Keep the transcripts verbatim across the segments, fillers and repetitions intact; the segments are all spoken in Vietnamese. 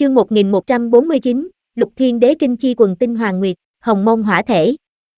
Chương một nghìn một trăm bốn mươi chín, Lục Thiên Đế Kinh Chi Quần Tinh Hoàng Nguyệt, Hồng Mông Hỏa Thể.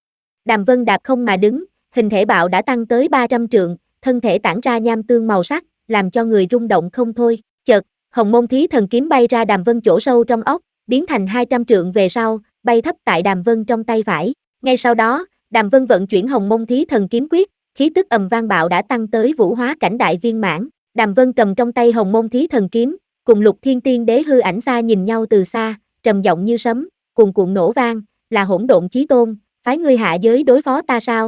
Đàm Vân đạp không mà đứng, hình thể bạo đã tăng tới ba trăm trượng, thân thể tản ra nham tương màu sắc, làm cho người rung động không thôi. Chợt, Hồng Mông Thí Thần Kiếm bay ra Đàm Vân chỗ sâu trong ốc, biến thành hai trăm trượng về sau, bay thấp tại Đàm Vân trong tay phải. Ngay sau đó, Đàm Vân vận chuyển Hồng Mông Thí Thần Kiếm quyết, khí tức ầm vang bạo đã tăng tới vũ hóa cảnh đại viên mãn. Đàm Vân cầm trong tay Hồng Mông Thí Thần Kiếm, cùng Lục Thiên Tiên Đế hư ảnh xa nhìn nhau từ xa, trầm giọng như sấm, cuồn cuộn nổ vang, là Hỗn Độn Chí Tôn, phái ngươi hạ giới đối phó ta sao?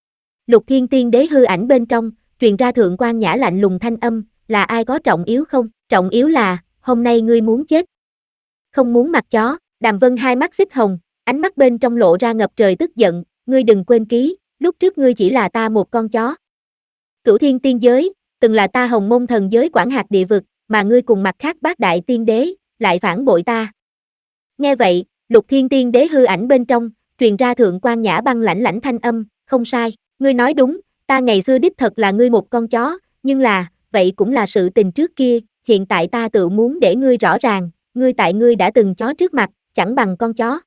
Lục Thiên Tiên Đế hư ảnh bên trong, truyền ra thượng quan nhã lạnh lùng thanh âm, là ai có trọng yếu không? Trọng yếu là, hôm nay ngươi muốn chết. Không muốn mặc chó. Đàm Vân hai mắt xích hồng, ánh mắt bên trong lộ ra ngập trời tức giận, ngươi đừng quên ký, lúc trước ngươi chỉ là ta một con chó. Cửu Thiên Tiên Giới, từng là ta Hồng Mông Thần Giới quản hạt địa vực, mà ngươi cùng mặt khác bát đại tiên đế, lại phản bội ta. Nghe vậy, Lục Thiên Tiên Đế hư ảnh bên trong, truyền ra thượng quan nhã băng lãnh lãnh thanh âm, không sai, ngươi nói đúng, ta ngày xưa đích thật là ngươi một con chó, nhưng là, vậy cũng là sự tình trước kia, hiện tại ta tự muốn để ngươi rõ ràng, ngươi tại ngươi đã từng chó trước mặt, chẳng bằng con chó.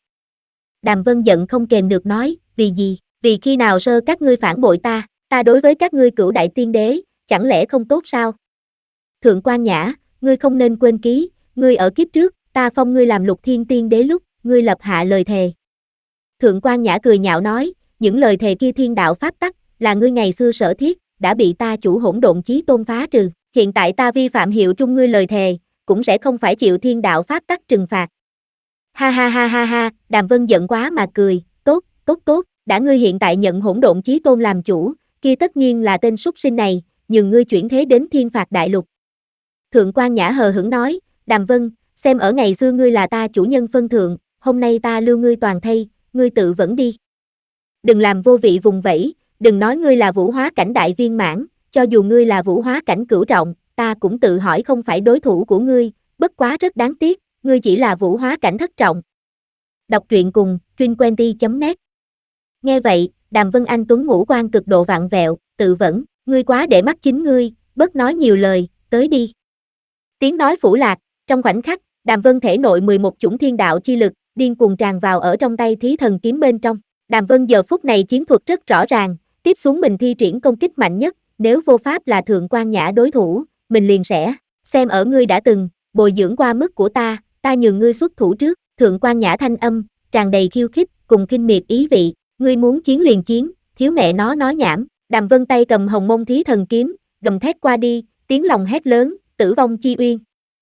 Đàm Vân giận không kềm được nói, vì gì, vì khi nào sơ các ngươi phản bội ta, ta đối với các ngươi cửu đại tiên đế, chẳng lẽ không tốt sao? Thượng quan nhã, ngươi không nên quên ký, ngươi ở kiếp trước, ta phong ngươi làm Lục Thiên Tiên Đế lúc, ngươi lập hạ lời thề. Thượng quan nhã cười nhạo nói, những lời thề kia thiên đạo pháp tắc, là ngươi ngày xưa sở thiết, đã bị ta chủ Hỗn Độn Chí Tôn phá trừ, hiện tại ta vi phạm hiệu trung ngươi lời thề, cũng sẽ không phải chịu thiên đạo pháp tắc trừng phạt. Ha ha ha ha ha, Đàm Vân giận quá mà cười, tốt, tốt tốt, đã ngươi hiện tại nhận Hỗn Độn Chí Tôn làm chủ, kia tất nhiên là tên súc sinh này, nhường ngươi chuyển thế đến thiên phạt đại lục. Thượng quan nhã hờ hững nói, Đàm Vân, xem ở ngày xưa ngươi là ta chủ nhân phân thượng, hôm nay ta lưu ngươi toàn thây, ngươi tự vẫn đi. Đừng làm vô vị vùng vẫy, đừng nói ngươi là vũ hóa cảnh đại viên mãn, cho dù ngươi là vũ hóa cảnh cửu trọng, ta cũng tự hỏi không phải đối thủ của ngươi, bất quá rất đáng tiếc, ngươi chỉ là vũ hóa cảnh thất trọng. Đọc truyện cùng, truyện chấm net. Nghe vậy, Đàm Vân Anh tuấn ngũ quan cực độ vặn vẹo, tự vẫn, ngươi quá để mắt chính ngươi, bớt nói nhiều lời, tới đi. Tiếng nói phủ lạc, trong khoảnh khắc, Đàm Vân thể nội mười một chủng thiên đạo chi lực, điên cuồng tràn vào ở trong tay Thí Thần Kiếm bên trong. Đàm Vân giờ phút này chiến thuật rất rõ ràng, tiếp xuống mình thi triển công kích mạnh nhất, nếu vô pháp là thượng quan nhã đối thủ, mình liền sẽ, xem ở ngươi đã từng, bồi dưỡng qua mức của ta, ta nhường ngươi xuất thủ trước, thượng quan nhã thanh âm, tràn đầy khiêu khích, cùng khinh miệt ý vị, ngươi muốn chiến liền chiến, thiếu mẹ nó nói nhảm. Đàm Vân tay cầm Hồng Mông Thí Thần Kiếm, gầm thét qua đi, tiếng lòng hét lớn, tử vong chi uyên.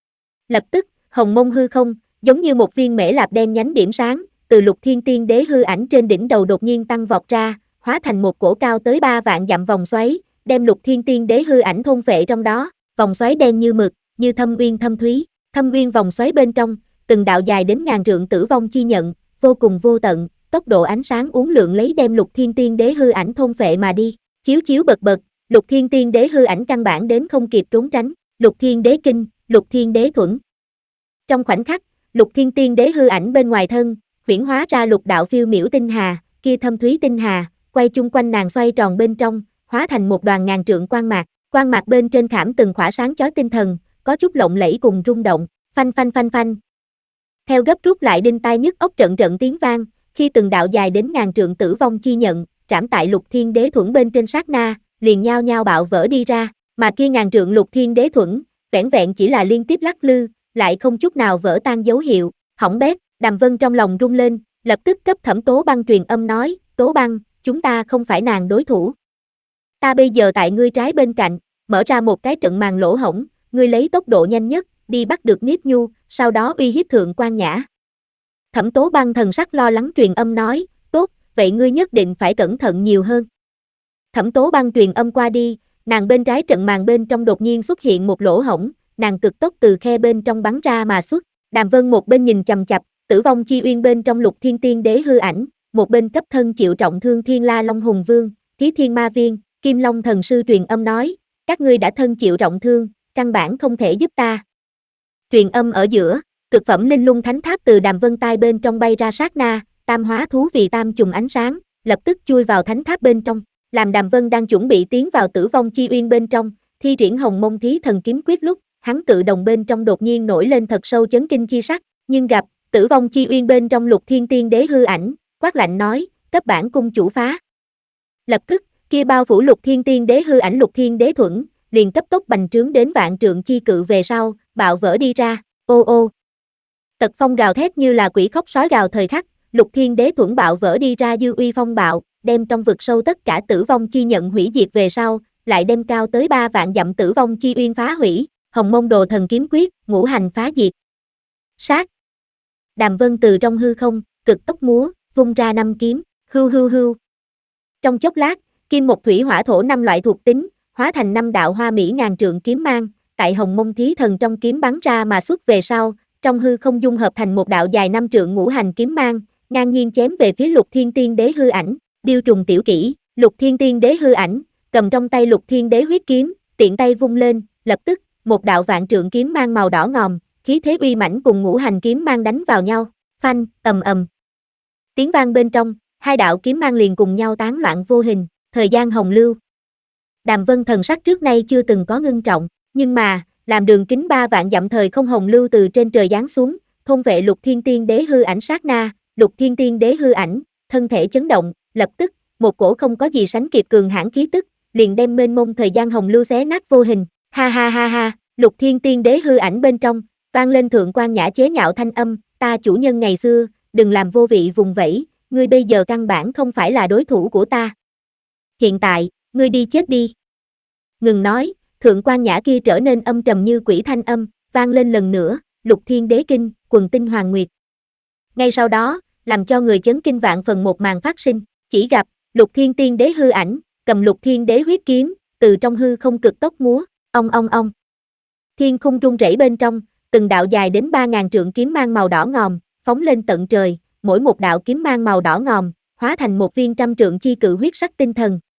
Lập tức, Hồng Mông hư không, giống như một viên mễ lạp đen nhánh điểm sáng, từ Lục Thiên Tiên Đế hư ảnh trên đỉnh đầu đột nhiên tăng vọt ra, hóa thành một cổ cao tới ba vạn dặm vòng xoáy, đem Lục Thiên Tiên Đế hư ảnh thôn phệ trong đó, vòng xoáy đen như mực, như thâm uyên thâm thúy, thâm uyên vòng xoáy bên trong, từng đạo dài đến ngàn trượng tử vong chi nhận, vô cùng vô tận, tốc độ ánh sáng uốn lượn lấy đem Lục Thiên Tiên Đế hư ảnh thôn phệ mà đi, chiếu chiếu bật bật, Lục Thiên Tiên Đế hư ảnh căn bản đến không kịp trốn tránh, Lục Thiên Đế Kinh, Lục Thiên Đế Thuẫn. Trong khoảnh khắc, Lục Thiên Tiên Đế hư ảnh bên ngoài thân, huyễn hóa ra lục đạo phiêu miểu tinh hà, kia thâm thúy tinh hà, quay chung quanh nàng xoay tròn bên trong, hóa thành một đoàn ngàn trượng quang mạc, quang mạc bên trên khảm từng khỏa sáng chói tinh thần, có chút lộng lẫy cùng rung động, phanh phanh phanh phanh. Theo gấp rút lại đinh tai nhức óc trận trận tiếng vang, khi từng đạo dài đến ngàn trượng tử vong chi nhận, trảm tại Lục Thiên Đế Thuẫn bên trên sát na, liền nhao nhao bạo vỡ đi ra, mà kia ngàn trượng Lục Thiên Đế Thuẫn, vẻn vẹn chỉ là liên tiếp lắc lư, lại không chút nào vỡ tan dấu hiệu, hỏng bét. Đàm Vân trong lòng rung lên, lập tức cấp Thẩm Tố Băng truyền âm nói, Tố Băng, chúng ta không phải nàng đối thủ. Ta bây giờ tại ngươi trái bên cạnh, mở ra một cái trận màn lỗ hổng, ngươi lấy tốc độ nhanh nhất, đi bắt được Niếp Nhu, sau đó uy hiếp thượng quan nhã. Thẩm Tố Băng thần sắc lo lắng truyền âm nói, tốt, vậy ngươi nhất định phải cẩn thận nhiều hơn. Thẩm Tố Băng truyền âm qua đi, nàng bên trái trận màn bên trong đột nhiên xuất hiện một lỗ hổng, nàng cực tốc từ khe bên trong bắn ra mà xuất. Đàm Vân một bên nhìn chằm chằm, tử vong chi uyên bên trong Lục Thiên Tiên Đế hư ảnh, một bên cấp thân chịu trọng thương Thiên La Long Hùng Vương, Thí Thiên Ma Viên, Kim Long Thần Sư truyền âm nói, các ngươi đã thân chịu trọng thương, căn bản không thể giúp ta. Truyền âm ở giữa, cực phẩm linh lung thánh tháp từ Đàm Vân tai bên trong bay ra sát na, tam hóa thú vì tam trùng ánh sáng, lập tức chui vào thánh tháp bên trong, làm Đàm Vân đang chuẩn bị tiến vào tử vong chi uyên bên trong, thi triển Hồng Mông Thí Thần Kiếm quyết lúc, hắn cự đồng bên trong đột nhiên nổi lên thật sâu chấn kinh chi sắc, nhưng gặp Tử vong chi uyên bên trong Lục Thiên Tiên Đế hư ảnh, quát lạnh nói, cấp bản cung chủ phá. Lập tức, kia bao phủ Lục Thiên Tiên Đế hư ảnh Lục Thiên Đế thuẫn, liền cấp tốc bành trướng đến vạn trượng chi cự về sau, bạo vỡ đi ra, ô ô. Tật phong gào thét như là quỷ khóc sói gào thời khắc, Lục Thiên Đế thuẫn bạo vỡ đi ra dư uy phong bạo, đem trong vực sâu tất cả tử vong chi nhận hủy diệt về sau, lại đem cao tới ba vạn dặm tử vong chi uyên phá hủy, Hồng Mông Đồ Thần Kiếm Quyết, ngũ hành phá diệt. Sát. Đàm Vân từ trong hư không, cực tốc múa, vung ra năm kiếm, hưu hưu hưu. Trong chốc lát, kim một thủy hỏa thổ năm loại thuộc tính, hóa thành năm đạo hoa mỹ ngàn trượng kiếm mang, tại Hồng Mông Thí Thần trong kiếm bắn ra mà xuất về sau, trong hư không dung hợp thành một đạo dài năm trượng ngũ hành kiếm mang, ngang nhiên chém về phía Lục Thiên Tiên Đế hư ảnh, điêu trùng tiểu kỹ, Lục Thiên Tiên Đế hư ảnh, cầm trong tay Lục Thiên Đế huyết kiếm, tiện tay vung lên, lập tức, một đạo vạn trượng kiếm mang màu đỏ ngòm, khí thế uy mãnh cùng ngũ hành kiếm mang đánh vào nhau, phanh, ầm ầm. Tiếng vang bên trong, hai đạo kiếm mang liền cùng nhau tán loạn vô hình, thời gian hồng lưu. Đàm Vân thần sắc trước nay chưa từng có ngưng trọng, nhưng mà, làm đường kính ba vạn dặm thời không hồng lưu từ trên trời giáng xuống, thôn vệ Lục Thiên Tiên Đế hư ảnh sát na, Lục Thiên Tiên Đế hư ảnh, thân thể chấn động, lập tức, một cổ không có gì sánh kịp cường hãn khí tức, liền đem mênh mông thời gian hồng lưu xé nát vô hình, ha ha ha ha, Lục Thiên Tiên Đế hư ảnh bên trong, vang lên thượng quan nhã chế nhạo thanh âm, ta chủ nhân ngày xưa, đừng làm vô vị vùng vẫy, ngươi bây giờ căn bản không phải là đối thủ của ta. Hiện tại, ngươi đi chết đi. Ngừng nói, thượng quan nhã kia trở nên âm trầm như quỷ thanh âm, vang lên lần nữa, Lục Thiên Đế kinh, quần tinh hoàng nguyệt. Ngay sau đó, làm cho người chấn kinh vạn phần một màn phát sinh, chỉ gặp, Lục Thiên Tiên Đế hư ảnh, cầm Lục Thiên Đế huyết kiếm, từ trong hư không cực tốc múa, ong ong ong. Thiên khung rung rẩy bên trong, từng đạo dài đến ba ngàn trượng kiếm mang màu đỏ ngòm, phóng lên tận trời, mỗi một đạo kiếm mang màu đỏ ngòm, hóa thành một viên trăm trượng chi cự huyết sắc tinh thần,